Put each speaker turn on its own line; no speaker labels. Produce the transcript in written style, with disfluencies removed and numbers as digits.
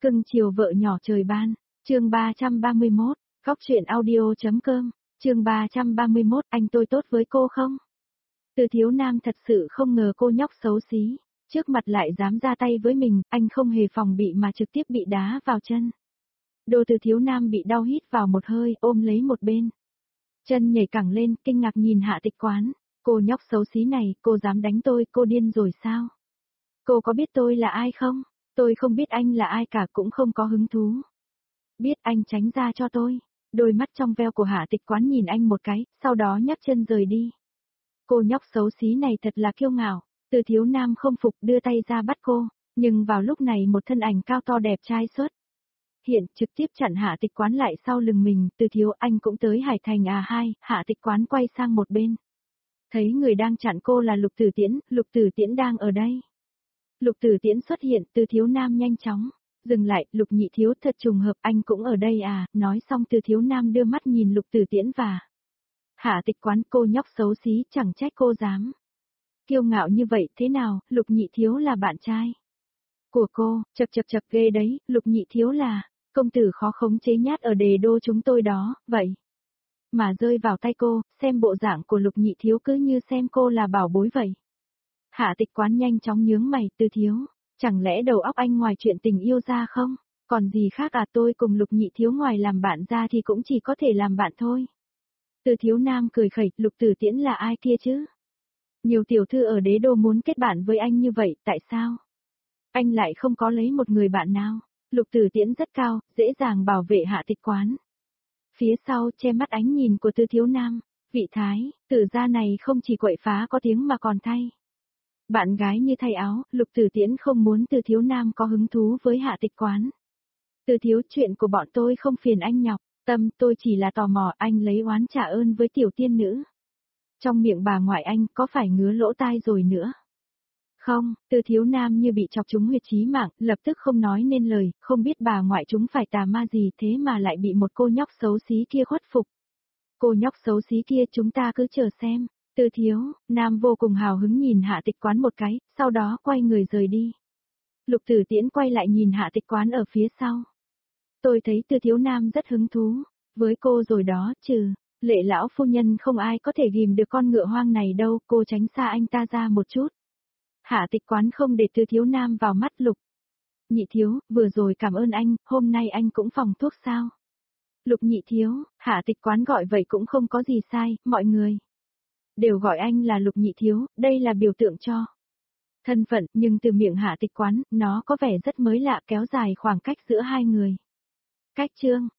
Cưng chiều vợ nhỏ trời ban, chương 331, góc truyện audio.com, chương 331, anh tôi tốt với cô không? Từ Thiếu Nam thật sự không ngờ cô nhóc xấu xí, trước mặt lại dám ra tay với mình, anh không hề phòng bị mà trực tiếp bị đá vào chân. Đồ Từ Thiếu Nam bị đau hít vào một hơi, ôm lấy một bên. Chân nhảy cẳng lên, kinh ngạc nhìn Hạ Tịch Quán, cô nhóc xấu xí này, cô dám đánh tôi, cô điên rồi sao? Cô có biết tôi là ai không? Tôi không biết anh là ai cả, cũng không có hứng thú. Biết, anh tránh ra cho tôi. Đôi mắt trong veo của Hạ Tịch Quán nhìn anh một cái, sau đó nhấc chân rời đi. Cô nhóc xấu xí này thật là kiêu ngạo. Từ Thiếu Nam không phục, đưa tay ra bắt cô, nhưng vào lúc này một thân ảnh cao to đẹp trai xuất hiện, trực tiếp chặn Hạ Tịch Quán lại sau lưng mình. Từ Thiếu, anh cũng tới Hải Thành à? Hai, Hạ Tịch Quán quay sang một bên. Thấy người đang chặn cô là Lục Tử Tiễn, Lục Tử Tiễn đang ở đây. Lục Tử Tiễn xuất hiện, Từ Thiếu Nam nhanh chóng dừng lại, Lục Nhị Thiếu, thật trùng hợp, anh cũng ở đây à? Nói xong Từ Thiếu Nam đưa mắt nhìn Lục Tử Tiễn và Hạ Tịch Quán, cô nhóc xấu xí, chẳng trách cô dám kiêu ngạo như vậy. Thế nào, Lục Nhị Thiếu là bạn trai của cô? Chậc ghê đấy, Lục Nhị Thiếu là công tử khó khống chế nhát ở Đề Đô chúng tôi đó, vậy mà rơi vào tay cô, xem bộ dạng của Lục Nhị Thiếu cứ như xem cô là bảo bối vậy. Hạ Tịch Quán nhanh chóng nhướng mày, Từ Thiếu, chẳng lẽ đầu óc anh ngoài chuyện tình yêu ra không? Còn gì khác à? Tôi cùng Lục Nhị Thiếu ngoài làm bạn ra thì cũng chỉ có thể làm bạn thôi. Từ Thiếu Nam cười khẩy, Lục Tử Tiễn là ai kia chứ? Nhiều tiểu thư ở Đế Đô muốn kết bạn với anh như vậy, tại sao anh lại không có lấy một người bạn nào? Lục Tử Tiễn rất cao, dễ dàng bảo vệ Hạ Tịch Quán. Phía sau che mắt ánh nhìn của Từ Thiếu Nam, vị thái tử gia này không chỉ quậy phá có tiếng mà còn thay bạn gái như thay áo. Lục Tử Tiễn không muốn Từ Thiếu Nam có hứng thú với Hạ Tịch Quán. Từ Thiếu, chuyện của bọn tôi không phiền anh nhọc tâm, tôi chỉ là tò mò anh lấy oán trả ơn với tiểu tiên nữ trong miệng bà ngoại anh, có phải ngứa lỗ tai rồi nữa không? Từ Thiếu Nam như bị chọc trúng huyệt chí mạng, lập tức không nói nên lời, không biết bà ngoại chúng phải tà ma gì thế mà lại bị một cô nhóc xấu xí kia khuất phục. Cô nhóc xấu xí kia, chúng ta cứ chờ xem. Từ Thiếu Nam vô cùng hào hứng nhìn Hạ Tịch Quán một cái, sau đó quay người rời đi. Lục Tử Tiễn quay lại nhìn Hạ Tịch Quán ở phía sau. Tôi thấy Từ Thiếu Nam rất hứng thú với cô rồi đó, trừ Lệ lão phu nhân không ai có thể ghìm được con ngựa hoang này đâu, cô tránh xa anh ta ra một chút. Hạ Tịch Quán không để Từ Thiếu Nam vào mắt. Lục Nhị Thiếu, vừa rồi cảm ơn anh, hôm nay anh cũng phòng thuốc sao? Lục Nhị Thiếu, Hạ Tịch Quán gọi vậy cũng không có gì sai, mọi người đều gọi anh là Lục Nhị Thiếu, đây là biểu tượng cho thân phận, nhưng từ miệng Hạ Tịch Quán, nó có vẻ rất mới lạ, kéo dài khoảng cách giữa hai người. Cách chương